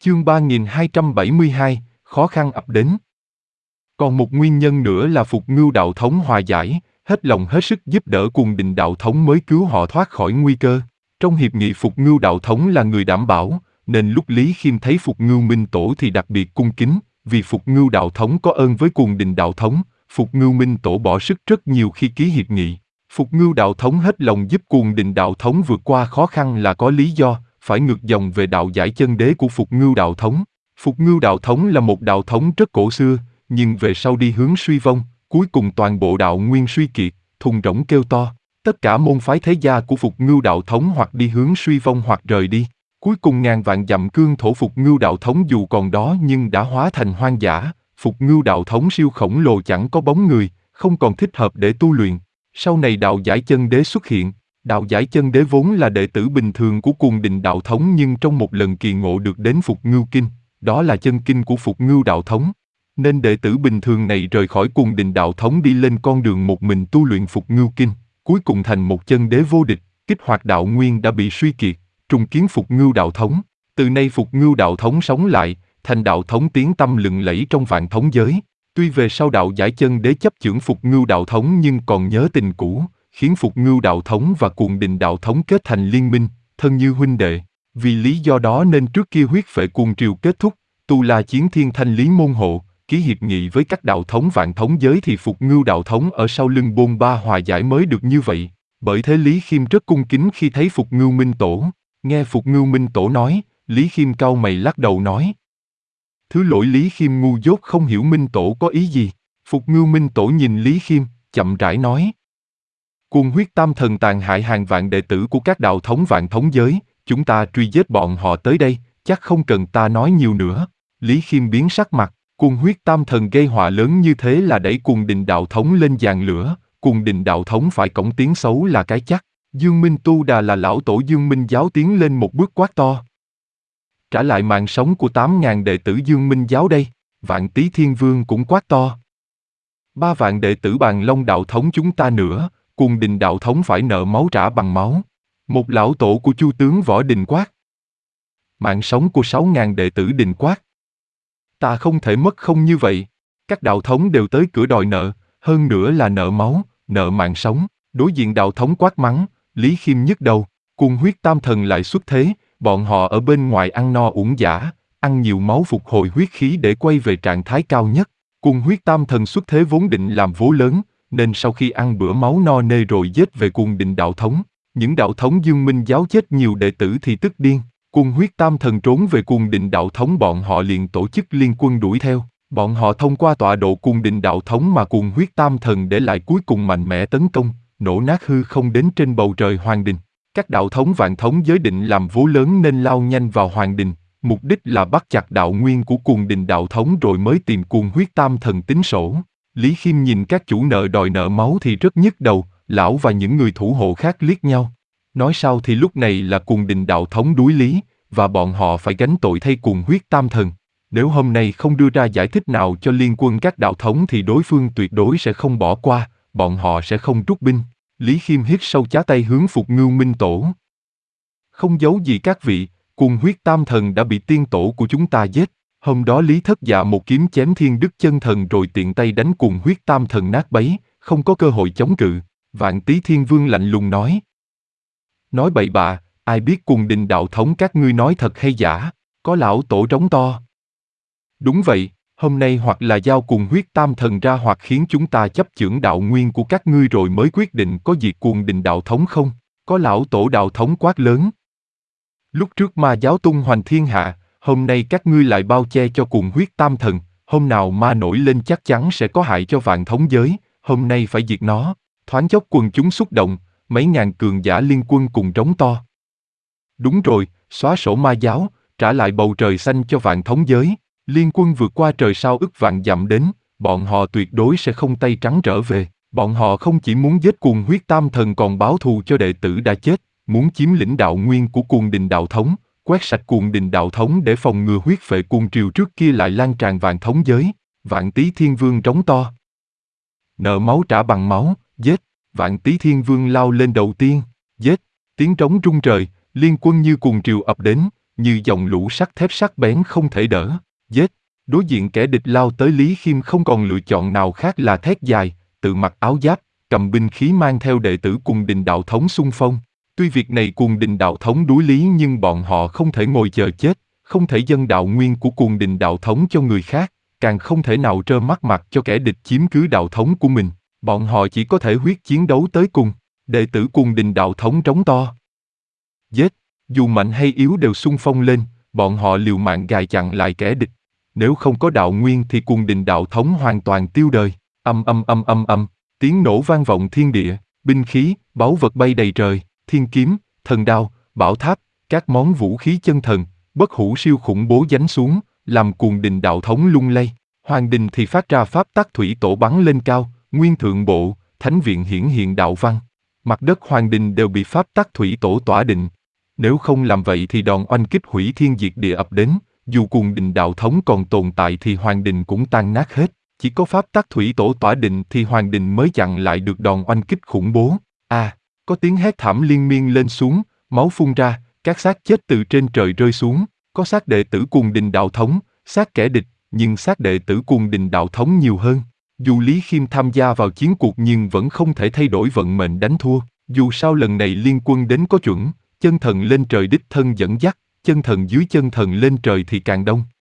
Chương 3272, khó khăn ập đến. Còn một nguyên nhân nữa là Phục Ngưu đạo thống hòa giải, hết lòng hết sức giúp đỡ Cuồng Đình đạo thống mới cứu họ thoát khỏi nguy cơ. Trong hiệp nghị Phục Ngưu đạo thống là người đảm bảo, nên lúc Lý Khiêm thấy Phục Ngưu Minh Tổ thì đặc biệt cung kính, vì Phục Ngưu đạo thống có ơn với Cuồng Đình đạo thống, Phục Ngưu Minh Tổ bỏ sức rất nhiều khi ký hiệp nghị. Phục Ngưu đạo thống hết lòng giúp Cuồng Đình đạo thống vượt qua khó khăn là có lý do, phải ngược dòng về đạo giải chân đế của Phục Ngưu đạo thống. Phục Ngưu đạo thống là một đạo thống rất cổ xưa, nhưng về sau đi hướng suy vong, cuối cùng toàn bộ đạo nguyên suy kiệt, thùng rỗng kêu to. Tất cả môn phái thế gia của Phục Ngưu đạo thống hoặc đi hướng suy vong hoặc rời đi. Cuối cùng ngàn vạn dặm cương thổ Phục Ngưu đạo thống dù còn đó nhưng đã hóa thành hoang dã. Phục Ngưu đạo thống siêu khổng lồ chẳng có bóng người, không còn thích hợp để tu luyện. Sau này đạo giải chân đế xuất hiện. Đạo giải chân đế vốn là đệ tử bình thường của Cuồng Đình đạo thống nhưng trong một lần kỳ ngộ được đến Phục Ngưu Kinh, đó là chân kinh của Phục Ngưu đạo thống. Nên đệ tử bình thường này rời khỏi Cuồng Đình đạo thống đi lên con đường một mình tu luyện Phục Ngưu Kinh, cuối cùng thành một chân đế vô địch, kích hoạt đạo nguyên đã bị suy kiệt, trùng kiến Phục Ngưu đạo thống. Từ nay Phục Ngưu đạo thống sống lại, thành đạo thống tiếng tăm lừng lẫy trong vạn thống giới. Tuy về sau đạo giải chân đế chấp chưởng Phục Ngưu đạo thống nhưng còn nhớ tình cũ, khiến Phục Ngưu đạo thống và Cuồng Đình đạo thống kết thành liên minh, thân như huynh đệ. Vì lý do đó nên trước kia huyết phệ cuồng triều kết thúc, Tu La chiến thiên thanh lý môn hộ, ký hiệp nghị với các đạo thống vạn thống giới thì Phục Ngưu đạo thống ở sau lưng Bôn Ba hòa giải mới được như vậy. Bởi thế Lý Khiêm rất cung kính khi thấy Phục Ngưu Minh Tổ. Nghe Phục Ngưu Minh Tổ nói, Lý Khiêm cau mày lắc đầu nói: Thứ lỗi Lý Khiêm ngu dốt không hiểu Minh Tổ có ý gì. Phục Ngưu Minh Tổ nhìn Lý Khiêm, chậm rãi nói: Cuồng huyết tam thần tàn hại hàng vạn đệ tử của các đạo thống vạn thống giới, chúng ta truy giết bọn họ tới đây, chắc không cần ta nói nhiều nữa. Lý Khiêm biến sắc mặt, Cuồng huyết tam thần gây họa lớn như thế là đẩy Cuồng Đình đạo thống lên giàn lửa, Cuồng Đình đạo thống phải cõng tiếng xấu là cái chắc. Dương Minh Tu Đà là lão tổ Dương Minh giáo tiến lên một bước quát to: Trả lại mạng sống của 8.000 đệ tử Dương Minh giáo đây. Vạn Tý Thiên Vương cũng quát to: 3 vạn đệ tử Bàn Long đạo thống chúng ta nữa, Cuồng Đình đạo thống phải nợ máu trả bằng máu. Một lão tổ của Chu tướng Võ Đình quát: Mạng sống của 6.000 đệ tử Đình quát: Ta không thể mất không như vậy. Các đạo thống đều tới cửa đòi nợ, hơn nữa là nợ máu, nợ mạng sống. Đối diện đạo thống quát mắng, Lý Khiêm nhức đầu. Cuồng huyết tam thần lại xuất thế, bọn họ ở bên ngoài ăn no uổng dã, ăn nhiều máu phục hồi huyết khí để quay về trạng thái cao nhất. Cuồng huyết tam thần xuất thế vốn định làm vố lớn, nên sau khi ăn bữa máu no nê rồi giết về Cuồng Đình đạo thống. Những đạo thống Dương Minh giáo chết nhiều đệ tử thì tức điên. Cuồng huyết tam thần trốn về Cuồng Đình đạo thống, bọn họ liền tổ chức liên quân đuổi theo. Bọn họ thông qua tọa độ Cuồng Đình đạo thống mà Cuồng huyết tam thần để lại cuối cùng mạnh mẽ tấn công, nổ nát hư không đến trên bầu trời Hoàng Đình. Các đạo thống vạn thống giới định làm vố lớn nên lao nhanh vào Hoàng Đình, mục đích là bắt chặt đạo nguyên của Cuồng Đình đạo thống rồi mới tìm Cuồng huyết tam thần tính sổ. Lý Khiêm nhìn các chủ nợ đòi nợ máu thì rất nhức đầu, lão và những người thủ hộ khác liếc nhau. Nói sao thì lúc này là Cuồng Đình đạo thống đuối lý, và bọn họ phải gánh tội thay Cuồng huyết tam thần. Nếu hôm nay không đưa ra giải thích nào cho liên quân các đạo thống thì đối phương tuyệt đối sẽ không bỏ qua, bọn họ sẽ không rút binh. Lý Khiêm hít sâu chá tay hướng Phục Ngưu Minh Tổ. Không giấu gì các vị, Cuồng huyết tam thần đã bị tiên tổ của chúng ta giết. Hôm đó Lý Thất Dạ một kiếm chém Thiên Đức chân thần rồi tiện tay đánh Cuồng huyết tam thần nát bấy, không có cơ hội chống cự. Vạn Tý Thiên Vương lạnh lùng nói: Nói bậy bạ, ai biết Cuồng Đình đạo thống các ngươi nói thật hay giả? Có lão tổ trống to: Đúng vậy, hôm nay hoặc là giao Cuồng huyết tam thần ra hoặc khiến chúng ta chấp chưởng đạo nguyên của các ngươi rồi mới quyết định có diệt Cuồng Đình đạo thống không. Có lão tổ đạo thống quát lớn: Lúc trước ma giáo tung hoành thiên hạ, hôm nay các ngươi lại bao che cho Cuồng huyết tam thần, hôm nào ma nổi lên chắc chắn sẽ có hại cho vạn thống giới, hôm nay phải diệt nó. Thoáng chốc quần chúng xúc động, mấy ngàn cường giả liên quân cùng trống to: Đúng rồi, xóa sổ ma giáo, trả lại bầu trời xanh cho vạn thống giới. Liên quân vượt qua trời sao ức vạn dặm đến, bọn họ tuyệt đối sẽ không tay trắng trở về. Bọn họ không chỉ muốn giết Cuồng huyết tam thần còn báo thù cho đệ tử đã chết, muốn chiếm lĩnh đạo nguyên của Cuồng Đình đạo thống, quét sạch Cuồng Đình đạo thống để phòng ngừa huyết phệ cuồng triều trước kia lại lan tràn vạn thống giới. Vạn Tý Thiên Vương trống to: Nợ máu trả bằng máu, giết. Vạn Tý Thiên Vương lao lên đầu tiên, giết. Tiếng trống rung trời, liên quân như cuồng triều ập đến, như dòng lũ sắt thép sắc bén không thể đỡ. Giết! Đối diện kẻ địch lao tới, Lý Khiêm không còn lựa chọn nào khác là thét dài, tự mặc áo giáp, cầm binh khí mang theo đệ tử Cuồng Đình đạo thống xung phong. Tuy việc này Cuồng Đình đạo thống đối lý nhưng bọn họ không thể ngồi chờ chết, không thể dâng đạo nguyên của Cuồng Đình đạo thống cho người khác, càng không thể nào trơ mắt mặc cho kẻ địch chiếm cứ đạo thống của mình. Bọn họ chỉ có thể huyết chiến đấu tới cùng. Đệ tử Cuồng Đình đạo thống trống to. Giết! Dù mạnh hay yếu đều xung phong lên, bọn họ liều mạng gài chặn lại kẻ địch. Nếu không có đạo nguyên thì Cuồng Đình đạo thống hoàn toàn tiêu đời. Âm âm âm âm âm, tiếng nổ vang vọng thiên địa, binh khí, báu vật bay đầy trời, thiên kiếm, thần đao, bảo tháp, các món vũ khí chân thần, bất hủ siêu khủng bố giáng xuống, làm Cuồng Đình đạo thống lung lay. Hoàng đình thì phát ra pháp tắc thủy tổ bắn lên cao, nguyên thượng bộ, thánh viện hiển hiện đạo văn. Mặt đất hoàng đình đều bị pháp tắc thủy tổ tỏa định. Nếu không làm vậy thì đòn oanh kích hủy thiên diệt địa ập đến, dù Cuồng Đình đạo thống còn tồn tại thì hoàng đình cũng tan nát hết. Chỉ có pháp tắc thủy tổ tỏa định thì hoàng đình mới chặn lại được đòn oanh kích khủng bố. Có tiếng hét thảm liên miên lên xuống, máu phun ra, các xác chết từ trên trời rơi xuống. Có xác đệ tử Cuồng Đình đạo thống, xác kẻ địch, nhưng xác đệ tử Cuồng Đình đạo thống nhiều hơn. Dù Lý Khiêm tham gia vào chiến cuộc nhưng vẫn không thể thay đổi vận mệnh đánh thua. Dù sao lần này liên quân đến có chuẩn, chân thần lên trời đích thân dẫn dắt, chân thần dưới chân thần lên trời thì càng đông.